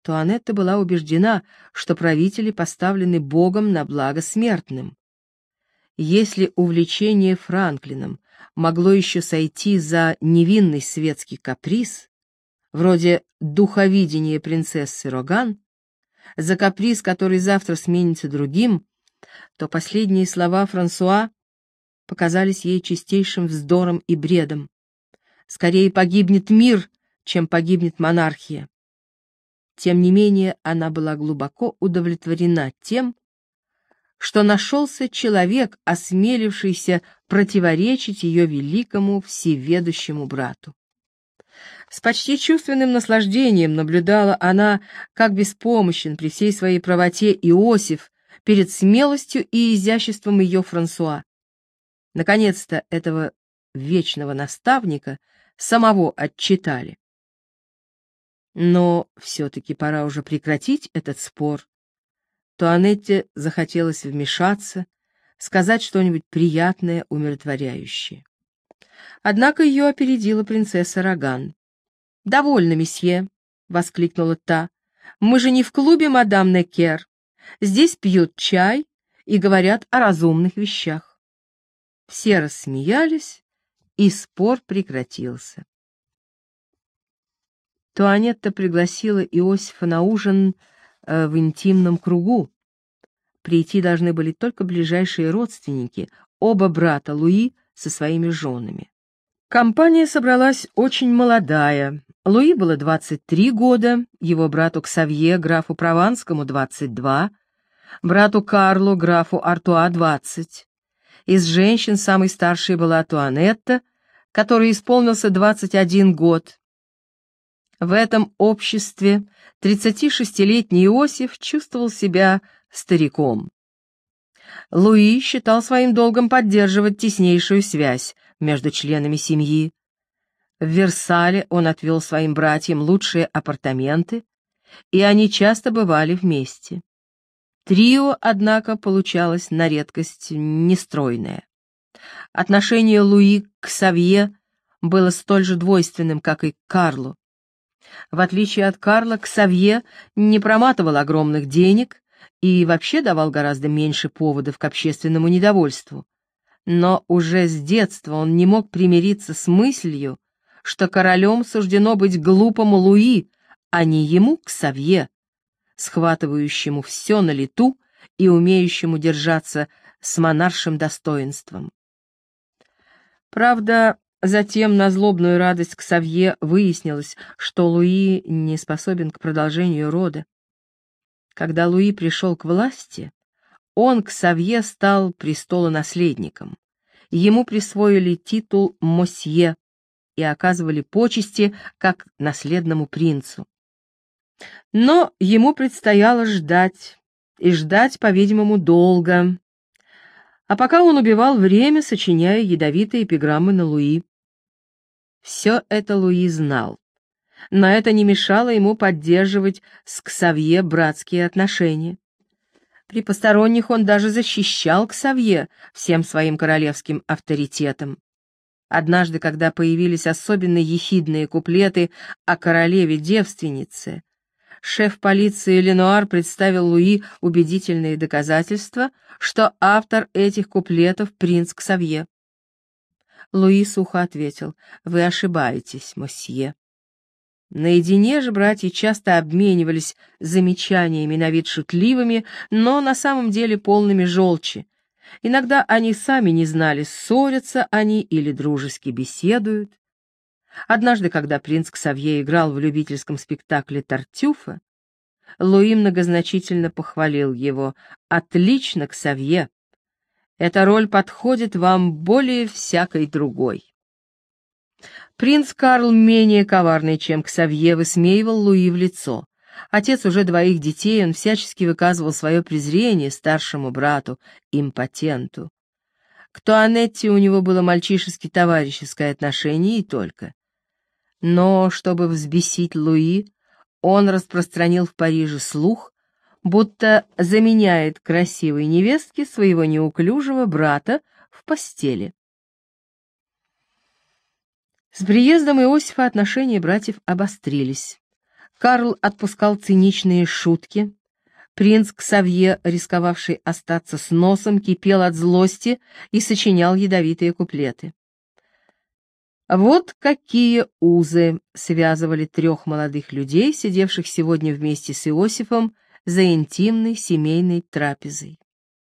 Туанетта была убеждена, что правители поставлены Богом на благо смертным. Если увлечение Франклином могло еще сойти за невинный светский каприз, вроде духовидения принцессы Роган, за каприз, который завтра сменится другим, то последние слова Франсуа показались ей чистейшим вздором и бредом. Скорее погибнет мир, чем погибнет монархия. Тем не менее, она была глубоко удовлетворена тем, что нашелся человек, осмелившийся противоречить ее великому всеведущему брату. С почти чувственным наслаждением наблюдала она, как беспомощен при всей своей правоте Иосиф перед смелостью и изяществом ее Франсуа. Наконец-то этого вечного наставника самого отчитали. Но все-таки пора уже прекратить этот спор. Туанетте захотелось вмешаться, сказать что-нибудь приятное, умиротворяющее. Однако ее опередила принцесса Роган. «Довольно, месье», — воскликнула та, — «мы же не в клубе мадам Некер. Здесь пьют чай и говорят о разумных вещах». Все рассмеялись, и спор прекратился. Туанетта пригласила Иосифа на ужин в интимном кругу. Прийти должны были только ближайшие родственники, оба брата Луи со своими женами. Компания собралась очень молодая. Луи было 23 года, его брату Ксавье, графу Прованскому, 22, брату Карлу, графу Артуа, 20. Из женщин самой старшей была Туанетта, которой исполнился 21 год. В этом обществе 36-летний Иосиф чувствовал себя стариком. Луи считал своим долгом поддерживать теснейшую связь между членами семьи. В Версале он отвел своим братьям лучшие апартаменты, и они часто бывали вместе. Трио, однако, получалось на редкость нестройное. Отношение Луи к Ксавье было столь же двойственным, как и к Карлу. В отличие от Карла, Ксавье не проматывал огромных денег и вообще давал гораздо меньше поводов к общественному недовольству. Но уже с детства он не мог примириться с мыслью, что королем суждено быть глупому Луи, а не ему, Ксавье, схватывающему все на лету и умеющему держаться с монаршим достоинством. Правда, затем на злобную радость Ксавье выяснилось, что Луи не способен к продолжению рода. Когда Луи пришел к власти, он, Ксавье, стал престолонаследником. Ему присвоили титул «Мосье» и оказывали почести как наследному принцу. Но ему предстояло ждать, и ждать, по-видимому, долго. А пока он убивал время, сочиняя ядовитые эпиграммы на Луи. Все это Луи знал, но это не мешало ему поддерживать с Ксавье братские отношения. При посторонних он даже защищал Ксавье всем своим королевским авторитетом. Однажды, когда появились особенно ехидные куплеты о королеве-девственнице, шеф полиции Ленуар представил Луи убедительные доказательства, что автор этих куплетов — принц Ксавье. Луи сухо ответил: «Вы ошибаетесь, мосье». Наедине же братья часто обменивались замечаниями на вид шутливыми, но на самом деле полными желчи. Иногда они сами не знали, ссорятся они или дружески беседуют. Однажды, когда принц Ксавье играл в любительском спектакле «Тартюфа», Луи многозначительно похвалил его: «Отлично, Ксавье! Эта роль подходит вам более всякой другой». Принц Карл, менее коварный, чем Ксавье, высмеивал Луи в лицо. Отец уже двоих детей, он всячески выказывал свое презрение старшему брату, импотенту. К Туанетте у него было мальчишески-товарищеское отношение и только. Но, чтобы взбесить Луи, он распространил в Париже слух, будто заменяет красивой невестке своего неуклюжего брата в постели. С приездом Иосифа отношения братьев обострились. Карл отпускал циничные шутки. Принц Ксавье, рисковавший остаться с носом, кипел от злости и сочинял ядовитые куплеты. Вот какие узы связывали трех молодых людей, сидевших сегодня вместе с Иосифом за интимной семейной трапезой.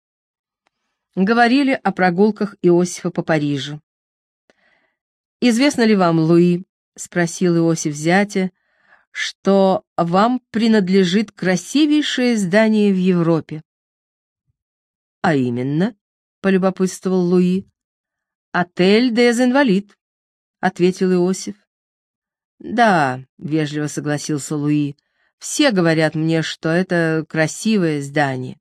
Говорили о прогулках Иосифа по Парижу. «Известно ли вам, Луи, — спросил Иосиф зятя, — что вам принадлежит красивейшее здание в Европе?» «А именно, — полюбопытствовал Луи, — отель des Invalides», — ответил Иосиф. «Да, — вежливо согласился Луи, — все говорят мне, что это красивое здание».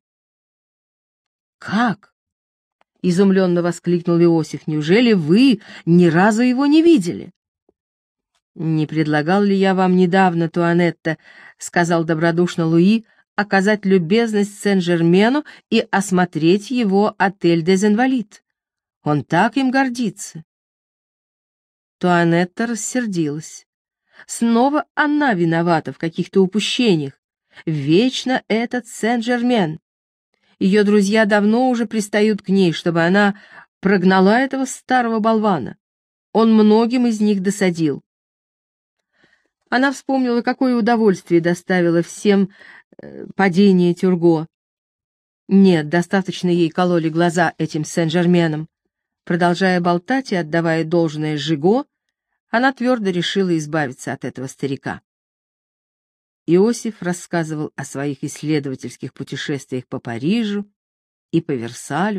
«Как?» — изумленно воскликнул Иосиф. «Неужели вы ни разу его не видели?» «Не предлагал ли я вам недавно, Туанетта, — сказал добродушно Луи, — оказать любезность Сен-Жермену и осмотреть его отель des Invalides? Он так им гордится». Туанетта рассердилась. Снова она виновата в каких-то упущениях. Вечно этот Сен-Жермен. Ее друзья давно уже пристают к ней, чтобы она прогнала этого старого болвана. Он многим из них досадил. Она вспомнила, какое удовольствие доставило всем падение Тюрго. Нет, достаточно ей кололи глаза этим Сен-Жерменом. Продолжая болтать и отдавая должное Жиго, она твердо решила избавиться от этого старика. Иосиф рассказывал о своих исследовательских путешествиях по Парижу и по Версалю.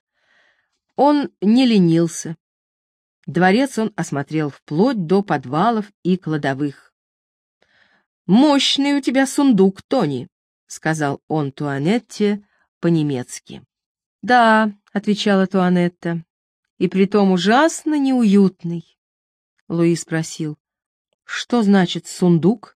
Он не ленился. Дворец он осмотрел вплоть до подвалов и кладовых. «Мощный у тебя сундук, Тони», — сказал он Туанетте по-немецки. «Да», — отвечала Туанетта, — «и притом ужасно неуютный». Луи спросил: «Что значит сундук?»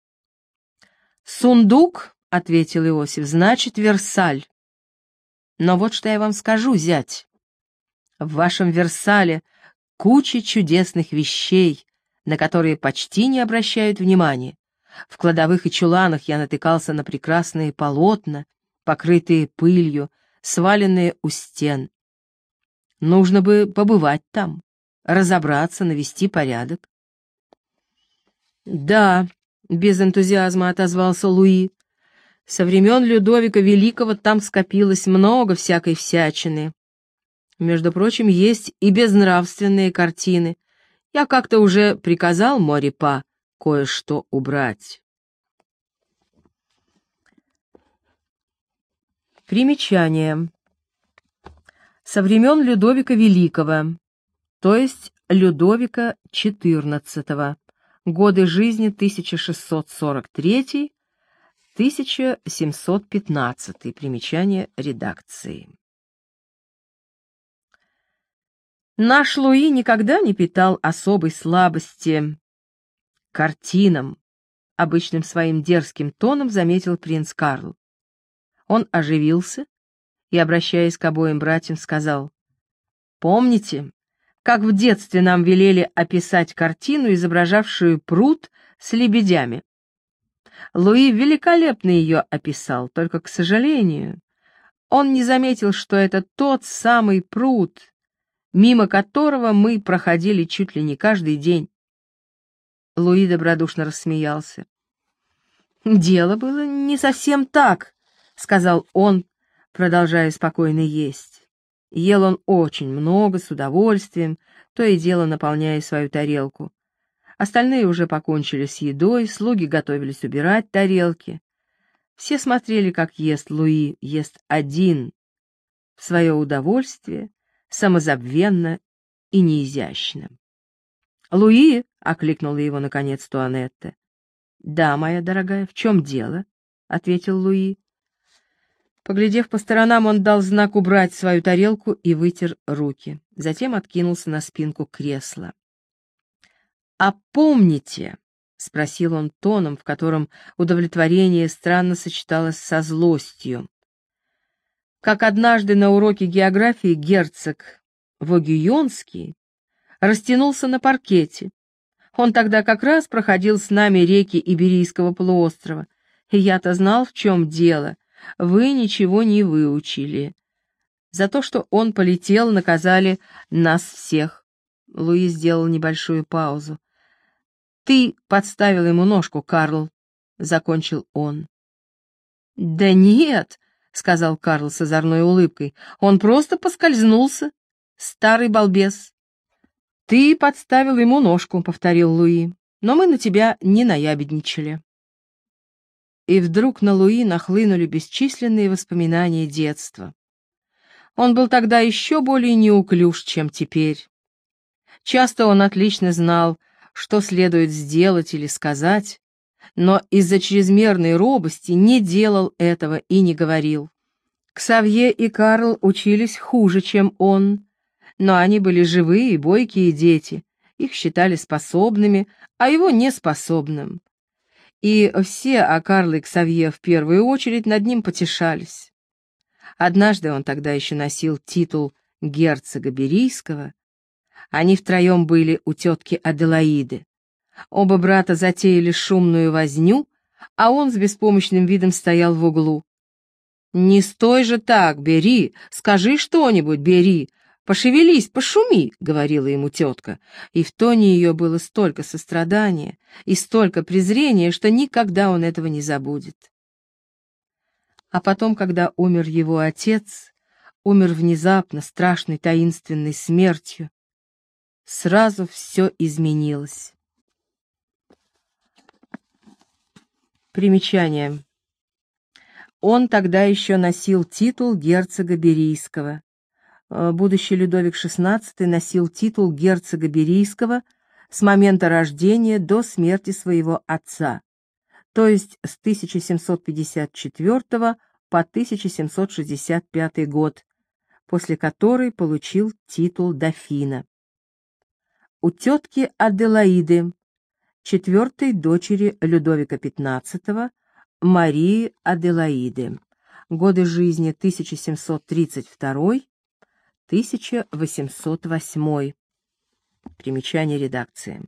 «Сундук, — ответил Иосиф, — значит Версаль. Но вот что я вам скажу, зять. В вашем Версале куча чудесных вещей, на которые почти не обращают внимания. В кладовых и чуланах я натыкался на прекрасные полотна, покрытые пылью, сваленные у стен. Нужно бы побывать там, разобраться, навести порядок». «Да», — без энтузиазма отозвался Луи, — «со времен Людовика Великого там скопилось много всякой всячины. Между прочим, есть и безнравственные картины. Я как-то уже приказал Морипа кое-что убрать». Примечание. Со времен Людовика Великого, то есть Людовика XIV, годы жизни 1643-1715, примечание редакции. Наш Луи никогда не питал особой слабости к картинам, обычным своим дерзким тоном заметил принц Карл. Он оживился и, обращаясь к обоим братьям, сказал: «Помните, как в детстве нам велели описать картину, изображавшую пруд с лебедями? Луи великолепно ее описал, только, к сожалению, он не заметил, что это тот самый пруд, мимо которого мы проходили чуть ли не каждый день». Луи добродушно рассмеялся. «Дело было не совсем так», — сказал он, продолжая спокойно есть. Ел он очень много, с удовольствием, то и дело наполняя свою тарелку. Остальные уже покончили с едой, слуги готовились убирать тарелки. Все смотрели, как ест Луи, ест один, в свое удовольствие, самозабвенно и неизящно. «Луи!» — окликнула его, наконец, Туанетта. «Да, моя дорогая, в чем дело?» — ответил Луи. Поглядев по сторонам, он дал знак убрать свою тарелку и вытер руки. Затем откинулся на спинку кресла. «А помните, — спросил он тоном, в котором удовлетворение странно сочеталось со злостью, — как однажды на уроке географии герцог Вогюйонский растянулся на паркете. Он тогда как раз проходил с нами реки Иберийского полуострова. И я-то знал, в чем дело. Вы ничего не выучили. За то, что он полетел, наказали нас всех. Луи сделал небольшую паузу. «Ты подставил ему ножку, Карл», — закончил он. «Да нет», — сказал Карл с озорной улыбкой, — «он просто поскользнулся. Старый балбес». «Ты подставил ему ножку», — повторил Луи, — «но мы на тебя не наябедничали». И вдруг на Луи нахлынули бесчисленные воспоминания детства. Он был тогда еще более неуклюж, чем теперь. Часто он отлично знал, что следует сделать или сказать, но из-за чрезмерной робости не делал этого и не говорил. Ксавье и Карл учились хуже, чем он, но они были живые и бойкие дети, их считали способными, а его неспособным. И все, а Карл и Ксавье в первую очередь, над ним потешались. Однажды он тогда еще носил титул герцога Берийского. Они втроем были у тетки Аделаиды. Оба брата затеяли шумную возню, а он с беспомощным видом стоял в углу. «Не стой же так, Бери, скажи что-нибудь, Бери, пошевелись, пошуми», — говорила ему тетка, и в тоне ее было столько сострадания и столько презрения, что никогда он этого не забудет. А потом, когда умер его отец, умер внезапно, страшной таинственной смертью, сразу все изменилось. Примечание. Он тогда еще носил титул герцога Берийского. Будущий Людовик XVI носил титул герцога Берийского с момента рождения до смерти своего отца, то есть с 1754 по 1765 год, после которой получил титул дофина. У тетки Аделаиды, четвертой дочери Людовика XV, Марии Аделаиды, годы жизни 1732-1808. Примечание редакции.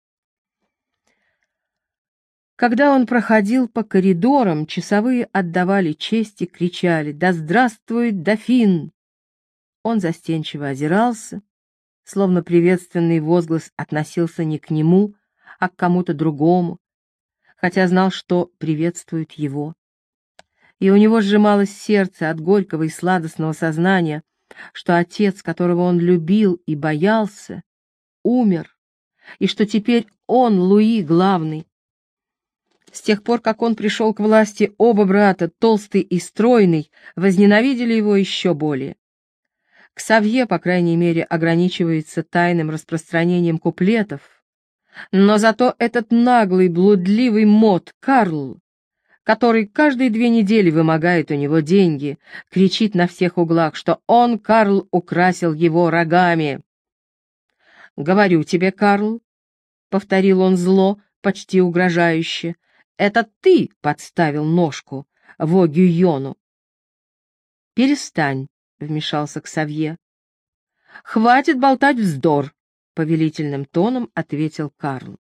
Когда он проходил по коридорам, часовые отдавали честь и кричали: «Да здравствует дофин!» Он застенчиво озирался, словно приветственный возглас относился не к нему, а к кому-то другому, хотя знал, что приветствуют его. И у него сжималось сердце от горького и сладостного сознания, что отец, которого он любил и боялся, умер, и что теперь он, Луи, главный. С тех пор, как он пришел к власти, оба брата, толстый и стройный, возненавидели его еще более. Ксавье, по крайней мере, ограничивается тайным распространением куплетов, но зато этот наглый, блудливый мот Карл, который каждые 2 недели вымогает у него деньги, кричит на всех углах, что он, Карл, украсил его рогами. «Говорю тебе, Карл», — повторил он зло, почти угрожающе, — «это ты подставил ножку Во Гюйону». «Перестань», — вмешался Ксавье. «Хватит болтать вздор», — повелительным тоном ответил Карл.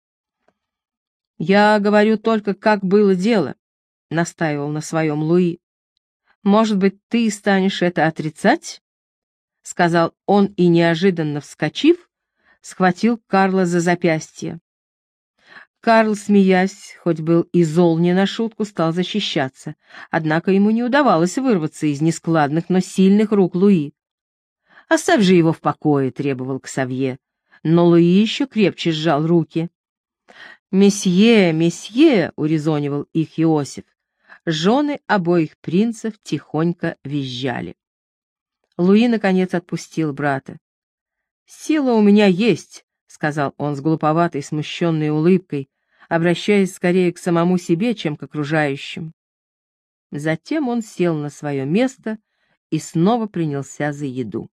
«Я говорю только, как было дело», — настаивал на своем Луи. «Может быть, ты станешь это отрицать?» — сказал он и, неожиданно вскочив, схватил Карла за запястье. Карл, смеясь, хоть был и зол не на шутку, стал защищаться, однако ему не удавалось вырваться из нескладных, но сильных рук Луи. «Оставь же его в покое», — требовал Ксавье, но Луи еще крепче сжал руки. «Месье, месье», — урезонивал их Иосиф. Жены обоих принцев тихонько визжали. Луи, наконец, отпустил брата. «Сила у меня есть», — сказал он с глуповатой, смущенной улыбкой, обращаясь скорее к самому себе, чем к окружающим. Затем он сел на свое место и снова принялся за еду.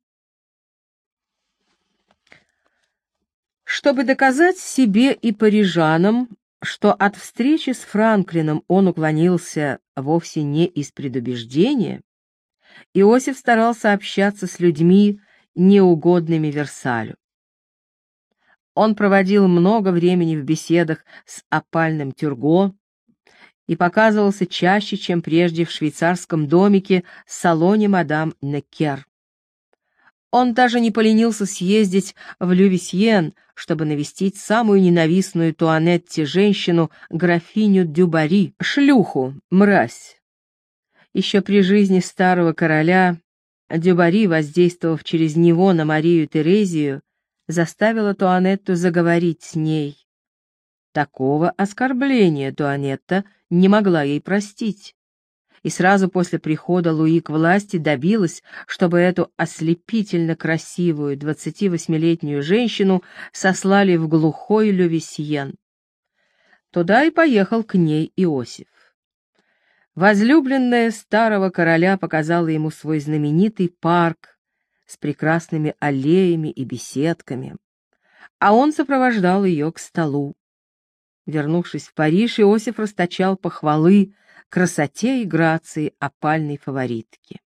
Чтобы доказать себе и парижанам, что от встречи с Франклином он уклонился вовсе не из предубеждения, Иосиф старался общаться с людьми, неугодными Версалю. Он проводил много времени в беседах с опальным Тюрго и показывался чаще, чем прежде, в швейцарском домике салоне мадам Неккер. Он даже не поленился съездить в Лювисьен, чтобы навестить самую ненавистную Туанетте женщину, графиню Дюбари, шлюху, мразь. Еще при жизни старого короля Дюбари, воздействовав через него на Марию Терезию, заставила Туанетту заговорить с ней. Такого оскорбления Туанетта не могла ей простить, и сразу после прихода Луи к власти добилась, чтобы эту ослепительно красивую 28-летнюю женщину сослали в глухой Лювисьен. Туда и поехал к ней Иосиф. Возлюбленная старого короля показала ему свой знаменитый парк с прекрасными аллеями и беседками, а он сопровождал ее к столу. Вернувшись в Париж, Иосиф расточал похвалы красоте и грации опальной фаворитки.